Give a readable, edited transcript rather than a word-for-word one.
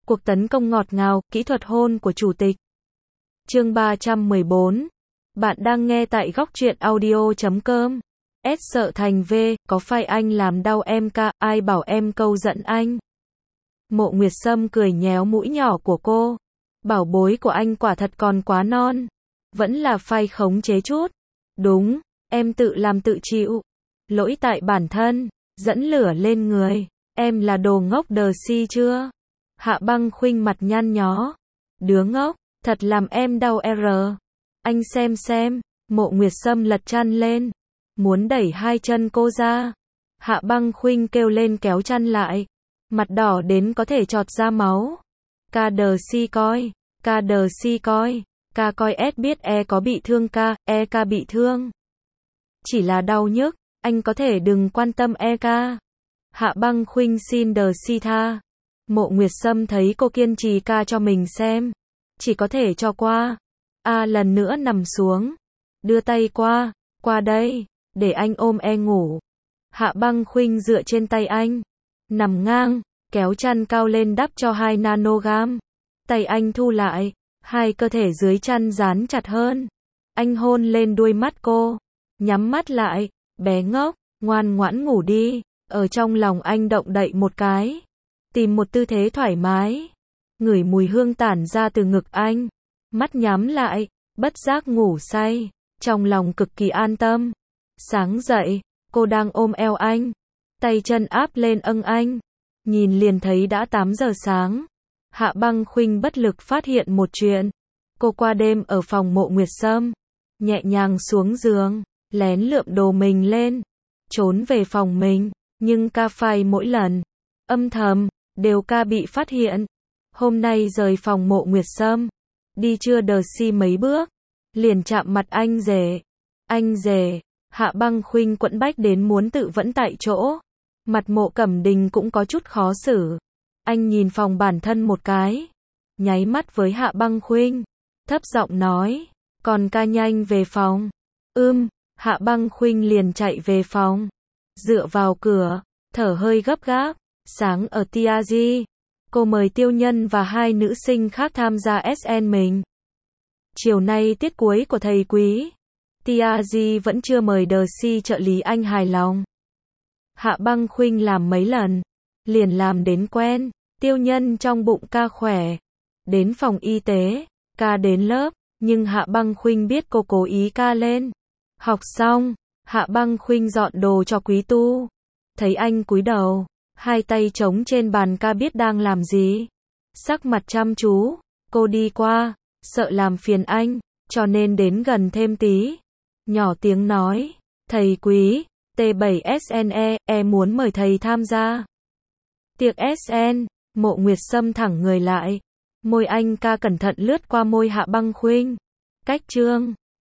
Cuộc tấn công ngọt ngào, kỹ thuật hôn của chủ tịch. Chương 314. Bạn đang nghe tại góc truyện audio.com. S sợ thành V, có phải anh làm đau em ca, ai bảo em câu giận anh? Mộ Nguyệt Sâm cười nhéo mũi nhỏ của cô. Bảo bối của anh quả thật còn quá non. Vẫn là phải khống chế chút. Đúng, em tự làm tự chịu. Lỗi tại bản thân, dẫn lửa lên người. Em là đồ ngốc đờ si chưa? Hạ Băng Khuynh mặt nhăn nhó. Đứa ngốc, thật làm em đau r. Anh xem. Mộ Nguyệt Sâm lật chăn lên. Muốn đẩy hai chân cô ra. Hạ Băng Khuynh kêu lên kéo chăn lại. Mặt đỏ đến có thể chọt ra máu. Ca đờ si coi. Ca coi S biết E có bị thương ca, E ca bị thương. Chỉ là đau nhức, anh có thể đừng quan tâm E ca. Hạ Băng Khuynh xin đờ si tha. Mộ Nguyệt Sâm thấy cô kiên trì ca cho mình xem. Chỉ có thể cho qua. Lần nữa nằm xuống. Đưa tay qua đây, để anh ôm E ngủ. Hạ Băng Khuynh dựa trên tay anh. Nằm ngang, kéo chăn cao lên đắp cho 2 nanogam. Tay anh thu lại, hai cơ thể dưới chăn dán chặt hơn. Anh hôn lên đuôi mắt cô. Nhắm mắt lại, bé ngốc, ngoan ngoãn ngủ đi. Ở trong lòng anh động đậy một cái. Tìm một tư thế thoải mái. Ngửi mùi hương tản ra từ ngực anh. Mắt nhắm lại, bất giác ngủ say. Trong lòng cực kỳ an tâm. Sáng dậy, cô đang ôm eo anh. Tay chân áp lên âng anh. Nhìn liền thấy đã 8 giờ sáng. Hạ Băng Khuynh bất lực phát hiện một chuyện. Cô qua đêm ở phòng Mộ Nguyệt Sâm. Nhẹ nhàng xuống giường, lén lượm đồ mình lên. Trốn về phòng mình. Nhưng ca phai mỗi lần. Âm thầm, đều ca bị phát hiện. Hôm nay rời phòng Mộ Nguyệt Sâm. Đi chưa đờ si mấy bước. Liền chạm mặt anh rể. Anh rể. Hạ Băng Khuynh quẫn bách đến muốn tự vẫn tại chỗ. Mặt Mộ Cẩm Đình cũng có chút khó xử. Anh nhìn phòng bản thân một cái. Nháy mắt với Hạ Băng Khuynh. Thấp giọng nói. Còn ca nhanh về phòng. Hạ Băng Khuynh liền chạy về phòng. Dựa vào cửa. Thở hơi gấp gáp. Sáng ở TRG. Cô mời Tiêu Nhân và 2 nữ sinh khác tham gia SN mình. Chiều nay tiết cuối của thầy quý. TRG vẫn chưa mời đờ si trợ lý anh hài lòng. Hạ Băng Khuynh làm mấy lần. Liền làm đến quen. Tiêu Nhân trong bụng ca khỏe. Đến phòng y tế. Ca đến lớp. Nhưng Hạ Băng Khuynh biết cô cố ý ca lên. Học xong. Hạ Băng Khuynh dọn đồ cho Quý Tu. Thấy anh cúi đầu. 2 tay trống trên bàn ca biết đang làm gì. Sắc mặt chăm chú. Cô đi qua. Sợ làm phiền anh. Cho nên đến gần thêm tí. Nhỏ tiếng nói. Thầy Quý. T7SNE muốn mời thầy tham gia tiệc SN. Mộ Nguyệt Sâm thẳng người lại. Môi anh ca cẩn thận lướt qua môi Hạ Băng Khuynh. Cách chương